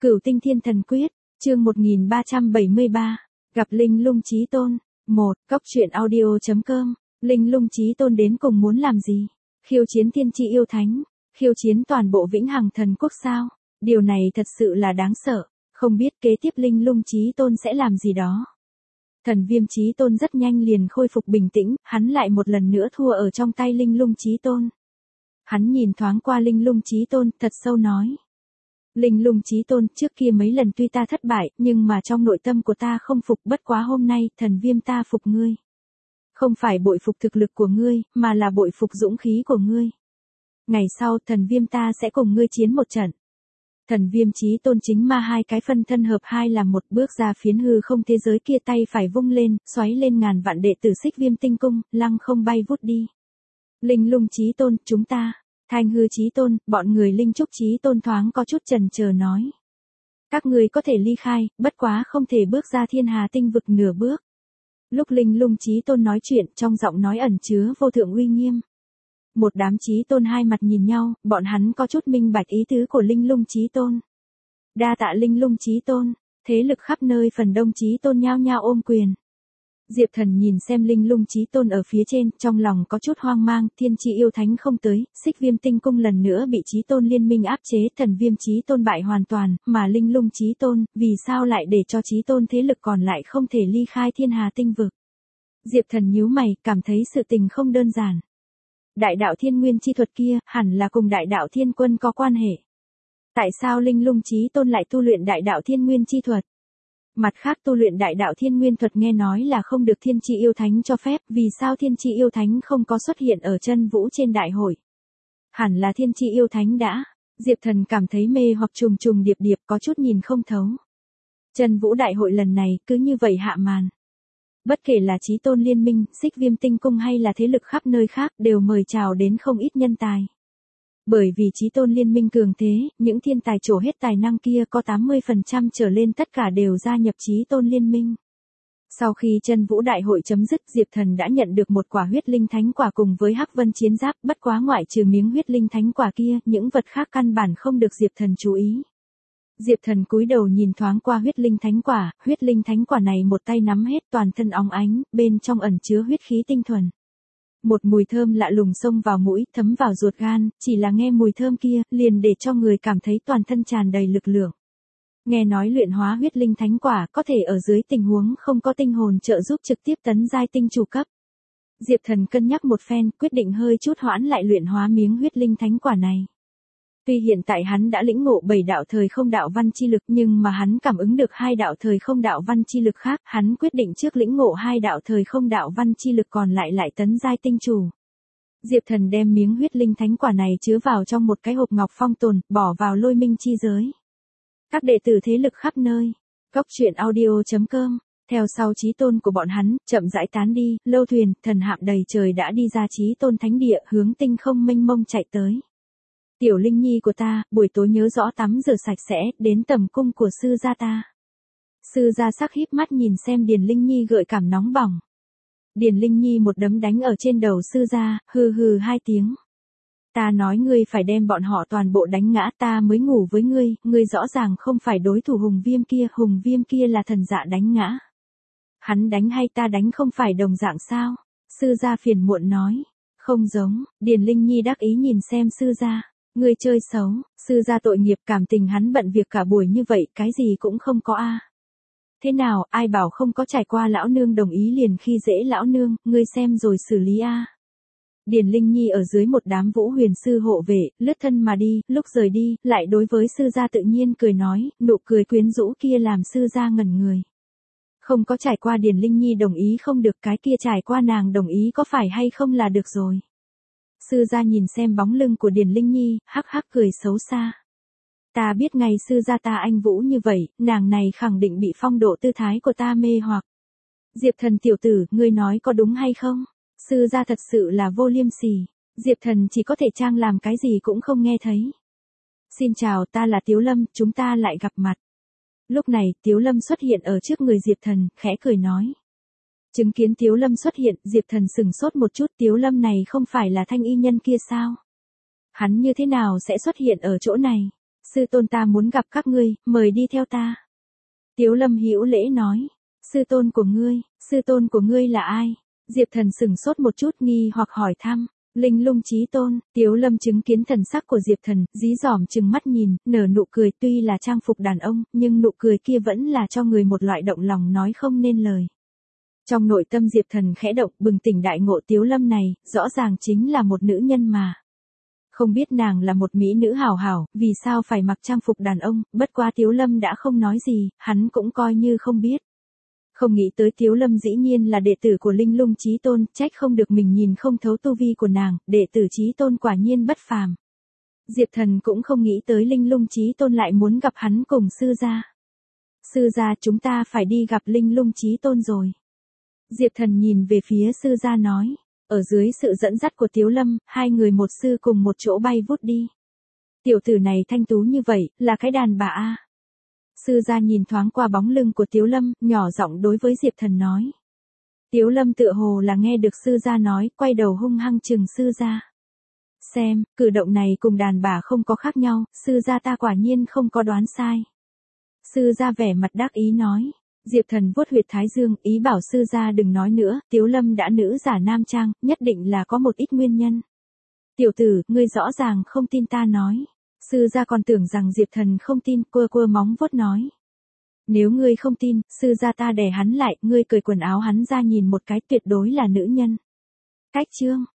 Cửu Tinh Thiên Thần Quyết, chương 1373, gặp Linh Lung Chí Tôn. 1. Cốc truyện audio.com. Linh Lung Chí Tôn đến cùng muốn làm gì? Khiêu chiến thiên chi yêu thánh, khiêu chiến toàn bộ vĩnh hằng thần quốc sao? Điều này thật sự là đáng sợ, không biết kế tiếp Linh Lung Chí Tôn sẽ làm gì đó. Thần Viêm Chí Tôn rất nhanh liền khôi phục bình tĩnh, hắn lại một lần nữa thua ở trong tay Linh Lung Chí Tôn. Hắn nhìn thoáng qua Linh Lung Chí Tôn, thật sâu nói. Linh Lung Chí Tôn, trước kia mấy lần tuy ta thất bại, nhưng mà trong nội tâm của ta không phục, bất quá hôm nay, thần viêm ta phục ngươi. Không phải bội phục thực lực của ngươi, mà là bội phục dũng khí của ngươi. Ngày sau, thần viêm ta sẽ cùng ngươi chiến một trận. Thần Viêm Chí Tôn chính ma hai cái phân thân hợp hai làm một, bước ra phiến hư không thế giới kia, tay phải vung lên, xoáy lên ngàn vạn đệ tử Xích Viêm Tinh Cung, lăng không bay vút đi. Linh Lung Chí Tôn, chúng ta. Thanh Hư Chí Tôn, bọn người Linh Trúc Chí Tôn thoáng có chút chần chờ nói. Các ngươi có thể ly khai, bất quá không thể bước ra Thiên Hà Tinh vực nửa bước. Lúc Linh Lung Chí Tôn nói chuyện, trong giọng nói ẩn chứa vô thượng uy nghiêm. Một đám Chí Tôn hai mặt nhìn nhau, bọn hắn có chút minh bạch ý tứ của Linh Lung Chí Tôn. Đa tạ Linh Lung Chí Tôn, thế lực khắp nơi phần đông Chí Tôn nhao nhao ôm quyền. Diệp Thần nhìn xem Linh Lung Chí Tôn ở phía trên, trong lòng có chút hoang mang, thiên chi yêu thánh không tới, Xích Viêm Tinh Cung lần nữa bị Chí Tôn liên minh áp chế, thần Viêm Chí Tôn bại hoàn toàn, mà Linh Lung Chí Tôn, vì sao lại để cho Chí Tôn thế lực còn lại không thể ly khai Thiên Hà Tinh vực? Diệp Thần nhíu mày, cảm thấy sự tình không đơn giản. Đại đạo thiên nguyên chi thuật kia, hẳn là cùng đại đạo thiên quân có quan hệ. Tại sao Linh Lung Chí Tôn lại tu luyện đại đạo thiên nguyên chi thuật? Mặt khác tu luyện đại đạo thiên nguyên thuật nghe nói là không được thiên chi yêu thánh cho phép, vì sao thiên chi yêu thánh không có xuất hiện ở chân vũ trên đại hội? Hẳn là thiên chi yêu thánh đã. Diệp Thần cảm thấy mê hoặc trùng trùng điệp điệp, có chút nhìn không thấu. Chân vũ đại hội lần này cứ như vậy hạ màn. Bất kể là Chí Tôn liên minh, Xích Viêm Tinh Cung hay là thế lực khắp nơi khác đều mời chào đến không ít nhân tài. Bởi vì Chí Tôn liên minh cường thế, những thiên tài trổ hết tài năng kia có 80% trở lên tất cả đều gia nhập Chí Tôn liên minh. Sau khi chân vũ đại hội chấm dứt, Diệp Thần đã nhận được một quả huyết linh thánh quả cùng với Hắc Vân chiến giáp, bất quá ngoại trừ miếng huyết linh thánh quả kia, những vật khác căn bản không được Diệp Thần chú ý. Diệp Thần cúi đầu nhìn thoáng qua huyết linh thánh quả này một tay nắm hết, toàn thân óng ánh, bên trong ẩn chứa huyết khí tinh thuần. Một mùi thơm lạ lùng xông vào mũi, thấm vào ruột gan, chỉ là nghe mùi thơm kia, liền để cho người cảm thấy toàn thân tràn đầy lực lượng. Nghe nói luyện hóa huyết linh thánh quả, có thể ở dưới tình huống không có tinh hồn trợ giúp trực tiếp tấn giai tinh chủ cấp. Diệp Thần cân nhắc một phen, quyết định hơi chút hoãn lại luyện hóa miếng huyết linh thánh quả này. Tuy hiện tại hắn đã lĩnh ngộ 7 đạo thời không đạo văn chi lực, nhưng mà hắn cảm ứng được 2 đạo thời không đạo văn chi lực khác, hắn quyết định trước lĩnh ngộ 2 đạo thời không đạo văn chi lực còn lại tấn giai tinh chủ. Diệp Thần đem miếng huyết linh thánh quả này chứa vào trong một cái hộp ngọc phong tồn, bỏ vào Lôi Minh chi giới. Các đệ tử thế lực khắp nơi. Cốc truyện audio.com. Theo sau Chí Tôn của bọn hắn, chậm rãi tán đi, lâu thuyền, thần hạm đầy trời đã đi ra Chí Tôn thánh địa, hướng tinh không mênh mông chạy tới. Tiểu Linh Nhi của ta, buổi tối nhớ rõ tắm rửa sạch sẽ, đến tầm cung của sư gia ta. Sư gia sắc híp mắt nhìn xem Điền Linh Nhi gợi cảm nóng bỏng. Điền Linh Nhi một đấm đánh ở trên đầu sư gia, hừ hừ 2 tiếng. Ta nói ngươi phải đem bọn họ toàn bộ đánh ngã ta mới ngủ với ngươi rõ ràng không phải đối thủ Hùng Viêm kia là thần dạ đánh ngã. Hắn đánh hay ta đánh không phải đồng dạng sao? Sư gia phiền muộn nói. Không giống, Điền Linh Nhi đắc ý nhìn xem sư gia. Ngươi chơi xấu, sư gia tội nghiệp, cảm tình hắn bận việc cả buổi như vậy, cái gì cũng không có a. Thế nào, ai bảo không có trải qua lão nương đồng ý liền khi dễ lão nương, ngươi xem rồi xử lý a. Điền Linh Nhi ở dưới một đám Vũ Huyền sư hộ vệ, lướt thân mà đi, lúc rời đi, lại đối với sư gia tự nhiên cười nói, nụ cười quyến rũ kia làm sư gia ngẩn người. Không có trải qua Điền Linh Nhi đồng ý không được, cái kia trải qua nàng đồng ý có phải hay không là được rồi. Sư gia nhìn xem bóng lưng của Điền Linh Nhi, hắc hắc cười xấu xa. Ta biết ngày sư gia ta anh vũ như vậy, nàng này khẳng định bị phong độ tư thái của ta mê hoặc. Diệp Thần tiểu tử, ngươi nói có đúng hay không? Sư gia thật sự là vô liêm sỉ. Diệp Thần chỉ có thể trang làm cái gì cũng không nghe thấy. Xin chào, ta là Tiếu Lâm, chúng ta lại gặp mặt. Lúc này, Tiếu Lâm xuất hiện ở trước người Diệp Thần, khẽ cười nói. Chứng kiến Tiếu Lâm xuất hiện, Diệp Thần sửng sốt một chút, Tiếu Lâm này không phải là thanh y nhân kia sao? Hắn như thế nào sẽ xuất hiện ở chỗ này? Sư tôn ta muốn gặp các ngươi, mời đi theo ta. Tiếu Lâm hữu lễ nói. Sư tôn của ngươi là ai? Diệp Thần sững sốt một chút nghi hoặc hỏi thăm. Linh Lung Chí Tôn. Tiếu Lâm chứng kiến thần sắc của Diệp Thần, dí dỏm trừng mắt nhìn, nở nụ cười, tuy là trang phục đàn ông, nhưng nụ cười kia vẫn là cho người một loại động lòng nói không nên lời. Trong nội tâm Diệp Thần khẽ động, bừng tỉnh đại ngộ, Tiếu Lâm này, rõ ràng chính là một nữ nhân mà. Không biết nàng là một mỹ nữ hảo hảo, vì sao phải mặc trang phục đàn ông, bất quá Tiếu Lâm đã không nói gì, hắn cũng coi như không biết. Không nghĩ tới Tiếu Lâm dĩ nhiên là đệ tử của Linh Lung Chí Tôn, trách không được mình nhìn không thấu tu vi của nàng, đệ tử Chí Tôn quả nhiên bất phàm. Diệp Thần cũng không nghĩ tới Linh Lung Chí Tôn lại muốn gặp hắn cùng sư gia. Sư gia, chúng ta phải đi gặp Linh Lung Chí Tôn rồi. Diệp Thần nhìn về phía sư gia nói. Ở dưới sự dẫn dắt của Tiếu Lâm, hai người một sư cùng một chỗ bay vút đi. Tiểu tử này thanh tú như vậy, là cái đàn bà a. Sư gia nhìn thoáng qua bóng lưng của Tiếu Lâm, nhỏ giọng đối với Diệp Thần nói. Tiếu Lâm tựa hồ là nghe được sư gia nói, quay đầu hung hăng chừng sư gia. Xem, cử động này cùng đàn bà không có khác nhau, sư gia ta quả nhiên không có đoán sai. Sư gia vẻ mặt đắc ý nói. Diệp Thần vuốt huyệt thái dương, ý bảo sư gia đừng nói nữa, Tiếu Lâm đã nữ giả nam trang, nhất định là có một ít nguyên nhân. Tiểu tử, ngươi rõ ràng không tin ta nói. Sư gia còn tưởng rằng Diệp Thần không tin, quơ móng vuốt nói. Nếu ngươi không tin, sư gia ta đè hắn lại, ngươi cởi quần áo hắn ra nhìn một cái, tuyệt đối là nữ nhân. Cách chương.